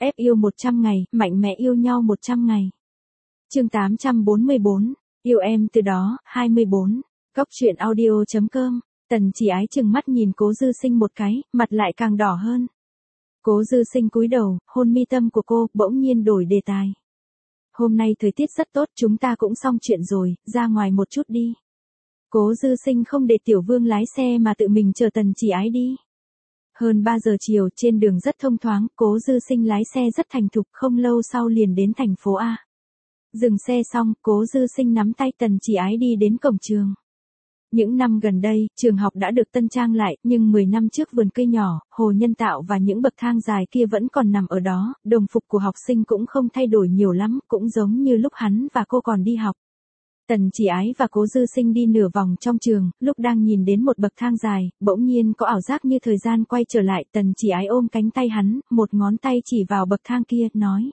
Ép yêu 100 ngày, mạnh mẽ yêu nhau 100 ngày. Chương 844, yêu em từ đó, 24. Cóc truyện audio.com. Tần Chỉ Ái trừng mắt nhìn Cố Dư Sinh một cái, mặt lại càng đỏ hơn. Cố Dư Sinh cúi đầu, hôn mi tâm của cô, bỗng nhiên đổi đề tài. Hôm nay thời tiết rất tốt, chúng ta cũng xong chuyện rồi, ra ngoài một chút đi. Cố Dư Sinh không để Tiểu Vương lái xe mà tự mình chờ Tần Chỉ Ái đi. Hơn 3 giờ chiều, trên đường rất thông thoáng, Cố Dư Sinh lái xe rất thành thục, không lâu sau liền đến thành phố A. Dừng xe xong, Cố Dư Sinh nắm tay Tần Chỉ Ái đi đến cổng trường. Những năm gần đây, trường học đã được tân trang lại, nhưng 10 năm trước vườn cây nhỏ, hồ nhân tạo và những bậc thang dài kia vẫn còn nằm ở đó, đồng phục của học sinh cũng không thay đổi nhiều lắm, cũng giống như lúc hắn và cô còn đi học. Tần Chỉ Ái và Cố Dư Sinh đi nửa vòng trong trường, lúc đang nhìn đến một bậc thang dài, bỗng nhiên có ảo giác như thời gian quay trở lại. Tần Chỉ Ái ôm cánh tay hắn, một ngón tay chỉ vào bậc thang kia, nói.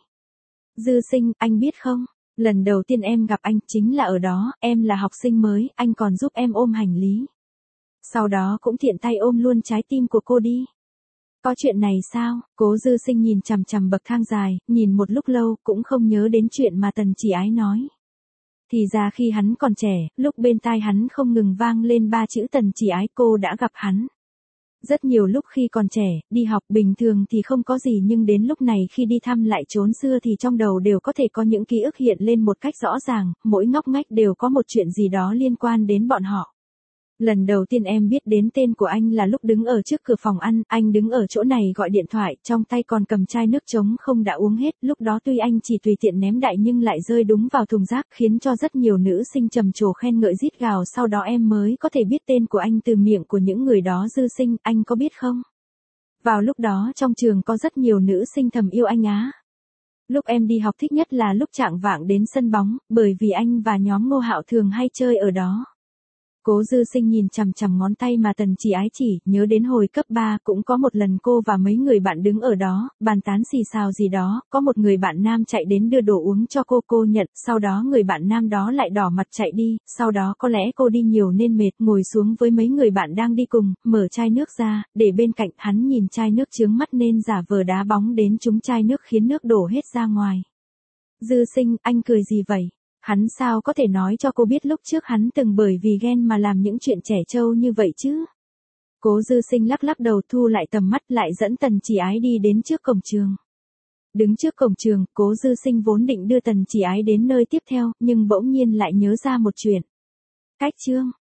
Dư Sinh, anh biết không? Lần đầu tiên em gặp anh chính là ở đó, em là học sinh mới, anh còn giúp em ôm hành lý. Sau đó cũng tiện tay ôm luôn trái tim của cô đi. Có chuyện này sao? Cố Dư Sinh nhìn chằm chằm bậc thang dài, nhìn một lúc lâu, cũng không nhớ đến chuyện mà Tần Chỉ Ái nói. Thì ra khi hắn còn trẻ, lúc bên tai hắn không ngừng vang lên 3 chữ Tần Chỉ Ái, cô đã gặp hắn. Rất nhiều lúc khi còn trẻ, đi học bình thường thì không có gì, nhưng đến lúc này khi đi thăm lại chốn xưa thì trong đầu đều có thể có những ký ức hiện lên một cách rõ ràng, mỗi ngóc ngách đều có một chuyện gì đó liên quan đến bọn họ. Lần đầu tiên em biết đến tên của anh là lúc đứng ở trước cửa phòng ăn, anh đứng ở chỗ này gọi điện thoại, trong tay còn cầm chai nước trống không đã uống hết, lúc đó tuy anh chỉ tùy tiện ném đại nhưng lại rơi đúng vào thùng rác, khiến cho rất nhiều nữ sinh trầm trồ khen ngợi rít gào, sau đó em mới có thể biết tên của anh từ miệng của những người đó. Dư Sinh, anh có biết không? Vào lúc đó trong trường có rất nhiều nữ sinh thầm yêu anh á. Lúc em đi học thích nhất là lúc chạng vạng đến sân bóng, bởi vì anh và nhóm Ngô Hạo thường hay chơi ở đó. Cố Dư Sinh nhìn chằm chằm ngón tay mà Tần Chỉ Ái chỉ, nhớ đến hồi cấp 3 cũng có một lần cô và mấy người bạn đứng ở đó, bàn tán xì xào gì đó, có một người bạn nam chạy đến đưa đồ uống cho cô nhận, sau đó người bạn nam đó lại đỏ mặt chạy đi, sau đó có lẽ cô đi nhiều nên mệt, ngồi xuống với mấy người bạn đang đi cùng, mở chai nước ra, để bên cạnh, hắn nhìn chai nước chướng mắt nên giả vờ đá bóng đến trúng chai nước khiến nước đổ hết ra ngoài. Dư Sinh, anh cười gì vậy? Hắn sao có thể nói cho cô biết lúc trước hắn từng bởi vì ghen mà làm những chuyện trẻ trâu như vậy chứ? Cố Dư Sinh lắc lắc đầu, thu lại tầm mắt, lại dẫn Tần Chỉ Ái đi đến trước cổng trường. Đứng trước cổng trường, Cố Dư Sinh vốn định đưa Tần Chỉ Ái đến nơi tiếp theo, nhưng bỗng nhiên lại nhớ ra một chuyện. Cách chương,